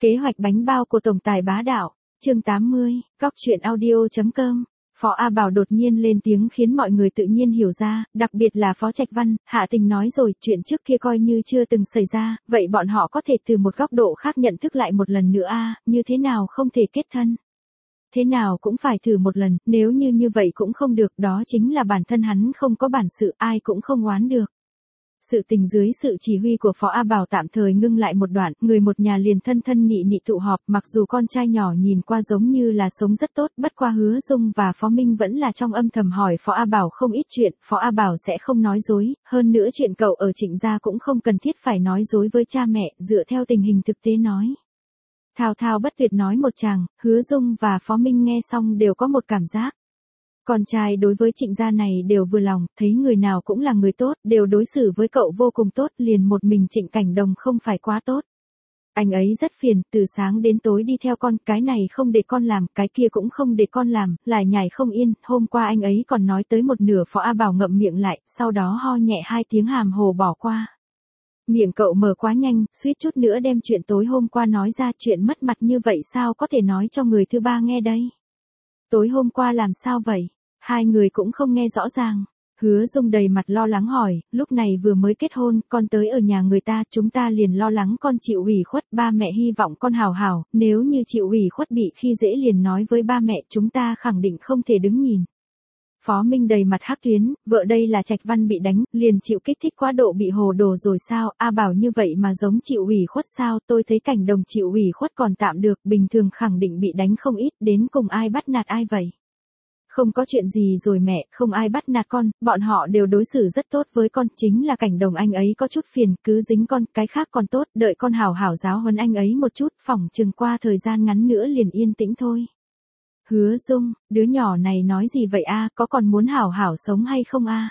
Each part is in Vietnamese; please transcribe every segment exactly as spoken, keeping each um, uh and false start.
Kế hoạch bánh bao của tổng tài bá đạo, chương tám mươi, góc truyện audio.com. Phó A Bảo đột nhiên lên tiếng khiến mọi người tự nhiên hiểu ra, đặc biệt là Phó Trạch Văn. Hạ Tình nói rồi, chuyện trước kia coi như chưa từng xảy ra, vậy bọn họ có thể từ một góc độ khác nhận thức lại một lần nữa a, à, như thế nào không thể kết thân. Thế nào cũng phải thử một lần, nếu như như vậy cũng không được, đó chính là bản thân hắn không có bản sự, ai cũng không oán được. Sự tình dưới sự chỉ huy của Phó A Bảo tạm thời ngưng lại một đoạn, người một nhà liền thân thân nị nị tụ họp, mặc dù con trai nhỏ nhìn qua giống như là sống rất tốt, bất qua Hứa Dung và Phó Minh vẫn là trong âm thầm hỏi Phó A Bảo không ít chuyện, Phó A Bảo sẽ không nói dối, hơn nữa chuyện cậu ở Trịnh gia cũng không cần thiết phải nói dối với cha mẹ, dựa theo tình hình thực tế nói. Thao thao bất tuyệt nói một chàng, Hứa Dung và Phó Minh nghe xong đều có một cảm giác. Con trai đối với Trịnh gia này đều vừa lòng, thấy người nào cũng là người tốt, đều đối xử với cậu vô cùng tốt, liền một mình Trịnh Cảnh Đồng không phải quá tốt. Anh ấy rất phiền, từ sáng đến tối đi theo con, cái này không để con làm, cái kia cũng không để con làm, lại nhảy không yên, hôm qua anh ấy còn nói tới một nửa Phó A Bảo ngậm miệng lại, sau đó ho nhẹ hai tiếng hàm hồ bỏ qua. Miệng cậu mở quá nhanh, suýt chút nữa đem chuyện tối hôm qua nói ra, chuyện mất mặt như vậy sao có thể nói cho người thứ ba nghe đây. Tối hôm qua làm sao vậy? Hai người cũng không nghe rõ ràng. Hứa Dung đầy mặt lo lắng hỏi, lúc này vừa mới kết hôn, con tới ở nhà người ta, chúng ta liền lo lắng con chịu ủy khuất, ba mẹ hy vọng con hào hào, nếu như chịu ủy khuất bị khi dễ liền nói với ba mẹ, chúng ta khẳng định không thể đứng nhìn. Phó Minh đầy mặt hắc tuyến, vợ đây là Trạch Văn bị đánh, liền chịu kích thích quá độ bị hồ đồ rồi sao, A Bảo như vậy mà giống chịu ủy khuất sao, tôi thấy Cảnh Đồng chịu ủy khuất còn tạm được, bình thường khẳng định bị đánh không ít, đến cùng ai bắt nạt ai vậy. Không có chuyện gì rồi mẹ, không ai bắt nạt con, bọn họ đều đối xử rất tốt với con, chính là Cảnh Đồng anh ấy có chút phiền, cứ dính con, cái khác còn tốt, đợi con hảo hảo giáo huấn anh ấy một chút, phỏng chừng qua thời gian ngắn nữa liền yên tĩnh thôi. Hứa Dung, đứa nhỏ này nói gì vậy a, có còn muốn hảo hảo sống hay không a?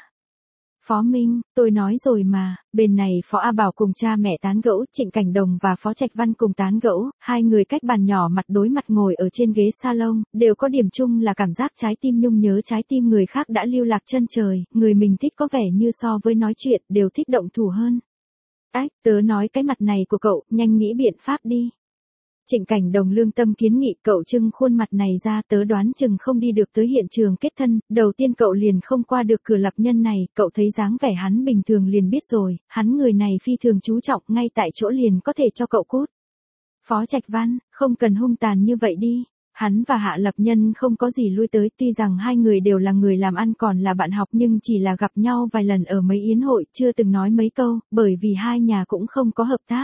Phó Minh, tôi nói rồi mà, bên này Phó A Bảo cùng cha mẹ tán gẫu, Trịnh Cảnh Đồng và Phó Trạch Văn cùng tán gẫu, hai người cách bàn nhỏ mặt đối mặt ngồi ở trên ghế salon, đều có điểm chung là cảm giác trái tim nhung nhớ trái tim người khác đã lưu lạc chân trời, người mình thích có vẻ như so với nói chuyện đều thích động thủ hơn. Ách, tớ nói cái mặt này của cậu, nhanh nghĩ biện pháp đi. Trịnh Cảnh Đồng lương tâm kiến nghị, cậu trưng khuôn mặt này ra, tớ đoán chừng không đi được tới hiện trường kết thân, đầu tiên cậu liền không qua được cửa lập nhân này, cậu thấy dáng vẻ hắn bình thường liền biết rồi, hắn người này phi thường chú trọng, ngay tại chỗ liền có thể cho cậu cút. Phó Trạch Văn, không cần hung tàn như vậy đi. Hắn và Hạ Lập Nhân không có gì lui tới, tuy rằng hai người đều là người làm ăn còn là bạn học nhưng chỉ là gặp nhau vài lần ở mấy yến hội, chưa từng nói mấy câu, bởi vì hai nhà cũng không có hợp tác.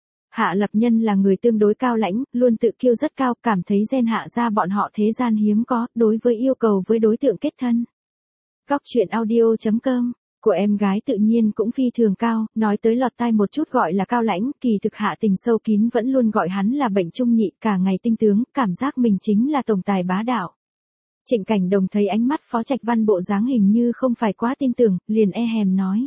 Hạ Lập Nhân là người tương đối cao lãnh, luôn tự kiêu rất cao, cảm thấy gen Hạ gia bọn họ thế gian hiếm có, đối với yêu cầu với đối tượng kết thân. Góc truyện audio.com, của em gái tự nhiên cũng phi thường cao, nói tới lọt tai một chút gọi là cao lãnh, kỳ thực Hạ Tình sâu kín vẫn luôn gọi hắn là bệnh trung nhị, cả ngày tinh tướng, cảm giác mình chính là tổng tài bá đạo. Trịnh Cảnh Đồng thấy ánh mắt Phó Trạch Văn bộ dáng hình như không phải quá tin tưởng, liền e hèm nói.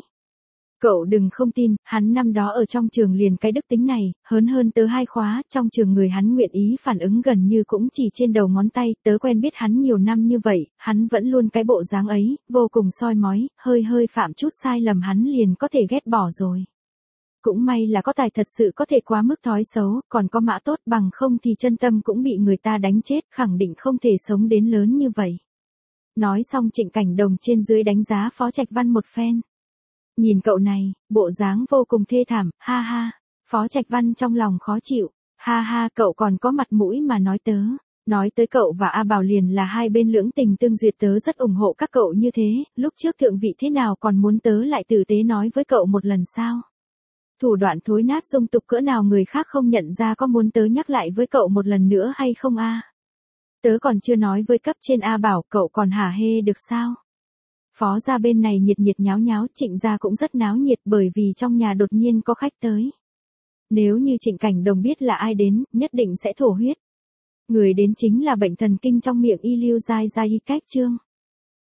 Cậu đừng không tin, hắn năm đó ở trong trường liền cái đức tính này, hớn hơn tớ hai khóa, trong trường người hắn nguyện ý phản ứng gần như cũng chỉ trên đầu ngón tay, tớ quen biết hắn nhiều năm như vậy, hắn vẫn luôn cái bộ dáng ấy, vô cùng soi mói, hơi hơi phạm chút sai lầm hắn liền có thể ghét bỏ rồi. Cũng may là có tài thật sự có thể quá mức thói xấu, còn có mã tốt bằng không thì chân tâm cũng bị người ta đánh chết, khẳng định không thể sống đến lớn như vậy. Nói xong Trịnh Cảnh Đồng trên dưới đánh giá Phó Trạch Văn một phen. Nhìn cậu này, bộ dáng vô cùng thê thảm, ha ha. Phó Trạch Văn trong lòng khó chịu, ha ha, cậu còn có mặt mũi mà nói tớ. Nói tới cậu và A Bảo liền là hai bên lưỡng tình tương duyệt, tớ rất ủng hộ các cậu như thế, lúc trước thượng vị thế nào còn muốn tớ lại tử tế nói với cậu một lần sao? Thủ đoạn thối nát dung tục cỡ nào người khác không nhận ra, có muốn tớ nhắc lại với cậu một lần nữa hay không a? Tớ còn chưa nói với cấp trên A Bảo, cậu còn hả hê được sao? Phó gia bên này nhiệt nhiệt nháo nháo, Trịnh gia cũng rất náo nhiệt bởi vì trong nhà đột nhiên có khách tới. Nếu như Trịnh Cảnh Đồng biết là ai đến, nhất định sẽ thổ huyết. Người đến chính là bệnh thần kinh trong miệng y Lưu Giai Giai y cách trương.